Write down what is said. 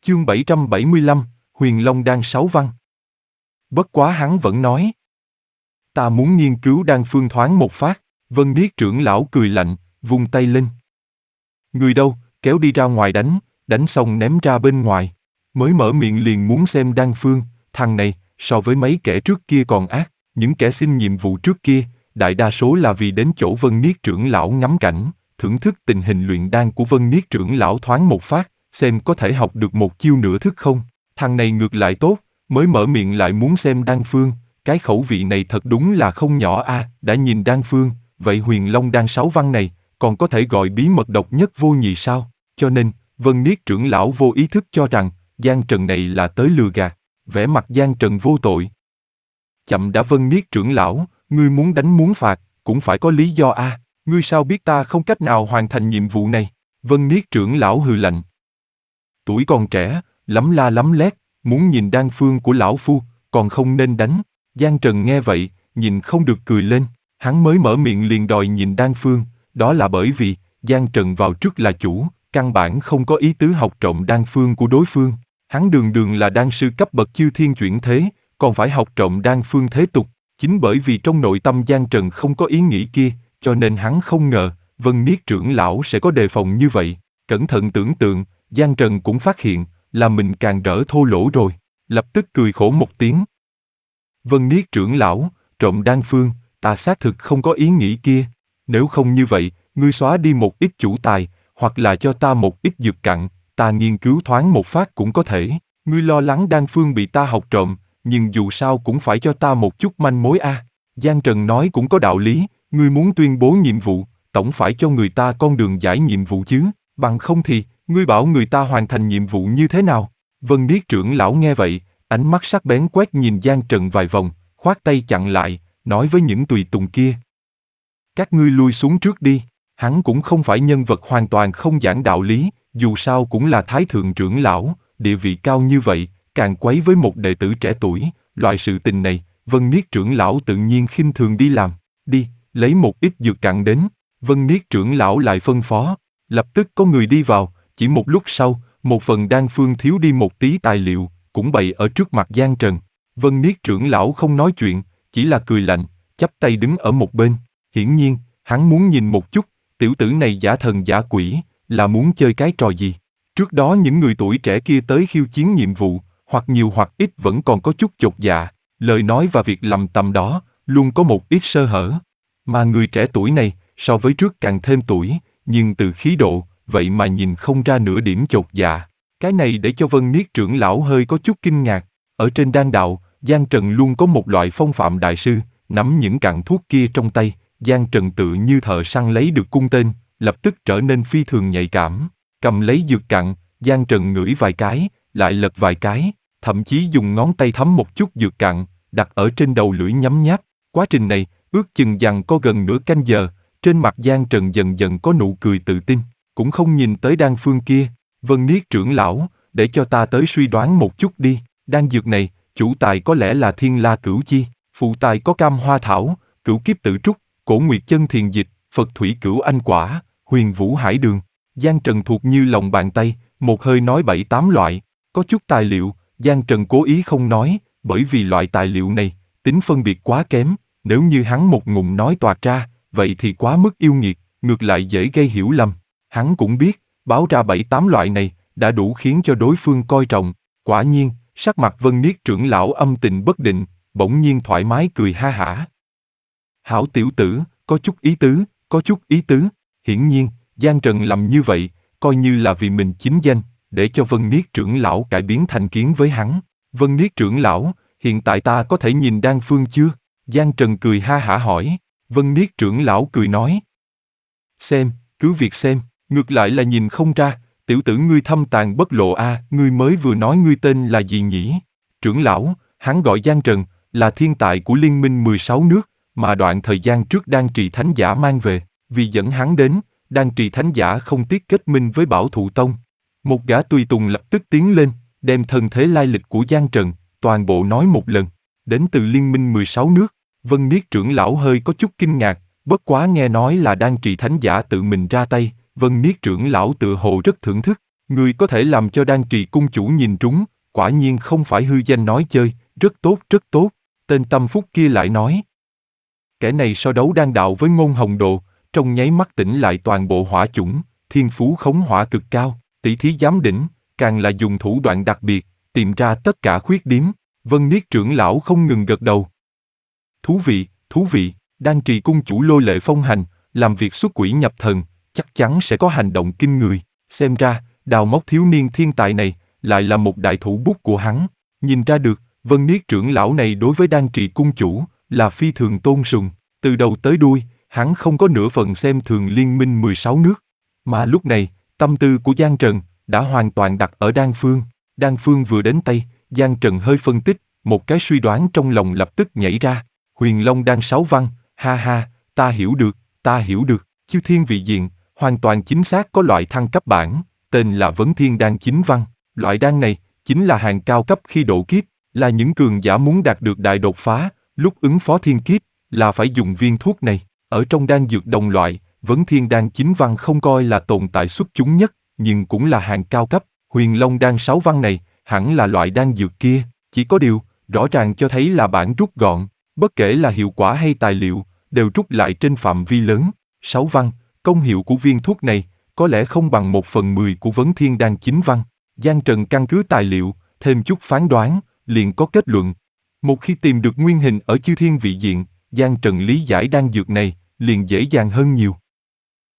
Chương 775, Huyền Long Đan 6 văn. Bất quá hắn vẫn nói. Ta muốn nghiên cứu đan phương thoáng một phát. Vân Niết trưởng lão cười lạnh, vung tay lên. Người đâu, kéo đi ra ngoài đánh xong ném ra bên ngoài. Mới mở miệng liền muốn xem đan phương, thằng này, so với mấy kẻ trước kia còn ác. Những kẻ xin nhiệm vụ trước kia, đại đa số là vì đến chỗ Vân Niết trưởng lão ngắm cảnh, thưởng thức tình hình luyện đan của Vân Niết trưởng lão thoáng một phát, xem có thể học được một chiêu nửa thức không. Thằng này ngược lại tốt, mới mở miệng lại muốn xem đan phương, cái khẩu vị này thật đúng là không nhỏ a. Đã nhìn đan phương, vậy Huyền Long Đan 6 văn này, còn có thể gọi bí mật độc nhất vô nhị sao? Cho nên, Vân Niết trưởng lão vô ý thức cho rằng, Giang Trần này là tới lừa gạt, vẻ mặt Giang Trần vô tội. Chậm đã. Vân Niết trưởng lão, ngươi muốn đánh muốn phạt, cũng phải có lý do a. Ngươi sao biết ta không cách nào hoàn thành nhiệm vụ này? Vân Niết trưởng lão hừ lạnh. Tuổi còn trẻ, lắm la lắm lét, muốn nhìn đan phương của lão phu, còn không nên đánh. Giang Trần nghe vậy, nhìn không được cười lên. Hắn mới mở miệng liền đòi nhìn đan phương, đó là bởi vì Giang Trần vào trước là chủ, căn bản không có ý tứ học trộm đan phương của đối phương. Hắn đường đường là đan sư cấp bậc chư thiên chuyển thế, còn phải học trộm đan phương thế tục. Chính bởi vì trong nội tâm Giang Trần không có ý nghĩ kia, cho nên hắn không ngờ Vân Niết trưởng lão sẽ có đề phòng như vậy. Cẩn thận tưởng tượng, Giang Trần cũng phát hiện là mình càng rỡ thô lỗ rồi, lập tức cười khổ một tiếng. Vân Niết trưởng lão, trộm đan phương, ta xác thực không có ý nghĩ kia. Nếu không như vậy, ngươi xóa đi một ít chủ tài, hoặc là cho ta một ít dược cặn, ta nghiên cứu thoáng một phát cũng có thể. Ngươi lo lắng đan phương bị ta học trộm, nhưng dù sao cũng phải cho ta một chút manh mối a. Giang Trần nói cũng có đạo lý, ngươi muốn tuyên bố nhiệm vụ, tổng phải cho người ta con đường giải nhiệm vụ chứ, bằng không thì, ngươi bảo người ta hoàn thành nhiệm vụ như thế nào? Vân Niết trưởng lão nghe vậy, ánh mắt sắc bén quét nhìn Giang Trần vài vòng, khoát tay chặn lại, nói với những tùy tùng kia. Các ngươi lui xuống trước đi, hắn cũng không phải nhân vật hoàn toàn không giảng đạo lý, dù sao cũng là thái thượng trưởng lão, địa vị cao như vậy, càng quấy với một đệ tử trẻ tuổi, loại sự tình này, Vân Niết trưởng lão tự nhiên khinh thường đi làm. Đi, lấy một ít dược cặn đến. Vân Niết trưởng lão lại phân phó, lập tức có người đi vào, chỉ một lúc sau, một phần đan phương thiếu đi một tí tài liệu, cũng bày ở trước mặt Giang Trần. Vân Niết trưởng lão không nói chuyện, chỉ là cười lạnh, chắp tay đứng ở một bên. Hiển nhiên, hắn muốn nhìn một chút, tiểu tử này giả thần giả quỷ, là muốn chơi cái trò gì. Trước đó những người tuổi trẻ kia tới khiêu chiến nhiệm vụ, hoặc nhiều hoặc ít vẫn còn có chút chột dạ, lời nói và việc làm tầm đó, luôn có một ít sơ hở. Mà người trẻ tuổi này, so với trước càng thêm tuổi, nhưng từ khí độ, vậy mà nhìn không ra nửa điểm chột dạ. Cái này để cho Vân Niết trưởng lão hơi có chút kinh ngạc. Ở trên đan đạo, Giang Trần luôn có một loại phong phạm đại sư, nắm những cặn thuốc kia trong tay, Giang Trần tự như thợ săn lấy được cung tên, lập tức trở nên phi thường nhạy cảm. Cầm lấy dược cặn, Giang Trần ngửi vài cái, lại lật vài cái, thậm chí dùng ngón tay thấm một chút dược cặn, đặt ở trên đầu lưỡi nhấm nháp. Quá trình này, ước chừng dằng có gần nửa canh giờ, trên mặt Giang Trần dần dần có nụ cười tự tin, cũng không nhìn tới đan phương kia. Vân Niết trưởng lão, để cho ta tới suy đoán một chút đi, đan dược này, chủ tài có lẽ là Thiên La Cửu Chi, phụ tài có Cam Hoa Thảo, Cửu Kiếp Tử Trúc, Cổ Nguyệt Chân Thiền Dịch, Phật Thủy Cửu Anh Quả, Huyền Vũ Hải Đường. Giang Trần thuộc như lòng bàn tay, một hơi nói 7-8 loại, có chút tài liệu, Giang Trần cố ý không nói, bởi vì loại tài liệu này, tính phân biệt quá kém, nếu như hắn một ngụm nói toạc ra, vậy thì quá mức yêu nghiệt, ngược lại dễ gây hiểu lầm. Hắn cũng biết, báo ra 7-8 loại này, đã đủ khiến cho đối phương coi trọng. Quả nhiên, sắc mặt Vân Niết trưởng lão âm tình bất định, bỗng nhiên thoải mái cười ha hả. Hảo tiểu tử, có chút ý tứ, có chút ý tứ. Hiển nhiên, Giang Trần làm như vậy, coi như là vì mình chính danh, để cho Vân Niết trưởng lão cải biến thành kiến với hắn. Vân Niết trưởng lão, hiện tại ta có thể nhìn đan phương chưa? Giang Trần cười ha hả hỏi. Vân Niết trưởng lão cười nói. Xem, cứ việc xem, ngược lại là nhìn không ra, tiểu tử ngươi thâm tàng bất lộ a, ngươi mới vừa nói ngươi tên là gì nhỉ? Trưởng lão, hắn gọi Giang Trần, là thiên tài của liên minh 16 nước, mà đoạn thời gian trước Đan Trì Thánh Giả mang về, vì dẫn hắn đến, Đan Trì Thánh Giả không tiếc kết minh với Bảo Thụ Tông. Một gã tùy tùng lập tức tiến lên, đem thân thế lai lịch của Giang Trần, toàn bộ nói một lần, đến từ liên minh 16 nước. Vân Niết trưởng lão hơi có chút kinh ngạc, bất quá nghe nói là Đan Trì Thánh Giả tự mình ra tay, Vân Niết trưởng lão tự hồ rất thưởng thức, Người có thể làm cho Đan Trì cung chủ nhìn trúng, quả nhiên không phải hư danh nói chơi, rất tốt rất tốt. Tên tâm phúc kia lại nói. Kẻ này so đấu đan đạo với Ngôn Hồng Độ, trong nháy mắt tỉnh lại toàn bộ hỏa chủng, thiên phú khống hỏa cực cao, tỷ thí giám đỉnh, càng là dùng thủ đoạn đặc biệt, tìm ra tất cả khuyết điểm. Vân Niết trưởng lão không ngừng gật đầu. Thú vị, Đan Trì cung chủ lôi lệ phong hành, làm việc xuất quỷ nhập thần, chắc chắn sẽ có hành động kinh người. Xem ra, đào móc thiếu niên thiên tài này, lại là một đại thủ bút của hắn. Nhìn ra được, Vân Niết trưởng lão này đối với Đan Trì cung chủ, là phi thường tôn sùng. Từ đầu tới đuôi, hắn không có nửa phần xem thường liên minh 16 nước. Mà lúc này, tâm tư của Giang Trần, đã hoàn toàn đặt ở Đan Phương. Đan Phương vừa đến tay, Giang Trần hơi phân tích, một cái suy đoán trong lòng lập tức nhảy ra. Huyền Long Đan 6 văn, ha ha, ta hiểu được. Chư thiên vị diện, hoàn toàn chính xác có loại thăng cấp bản, tên là Vấn Thiên Đan 9 văn. Loại đan này, chính là hàng cao cấp khi độ kiếp, là những cường giả muốn đạt được đại đột phá, lúc ứng phó thiên kiếp, là phải dùng viên thuốc này. Ở trong đan dược đồng loại, Vấn Thiên Đan 9 văn không coi là tồn tại xuất chúng nhất, nhưng cũng là hàng cao cấp. Huyền Long Đan 6 văn này, hẳn là loại đan dược kia, chỉ có điều, rõ ràng cho thấy là bản rút gọn, bất kể là hiệu quả hay tài liệu, đều rút lại trên phạm vi lớn. 6 văn, công hiệu của viên thuốc này, có lẽ không bằng 1/10 của Vấn Thiên Đan 9 văn. Giang Trần căn cứ tài liệu, thêm chút phán đoán, liền có kết luận. Một khi tìm được nguyên hình ở chư thiên vị diện, Giang Trần lý giải đan dược này, liền dễ dàng hơn nhiều.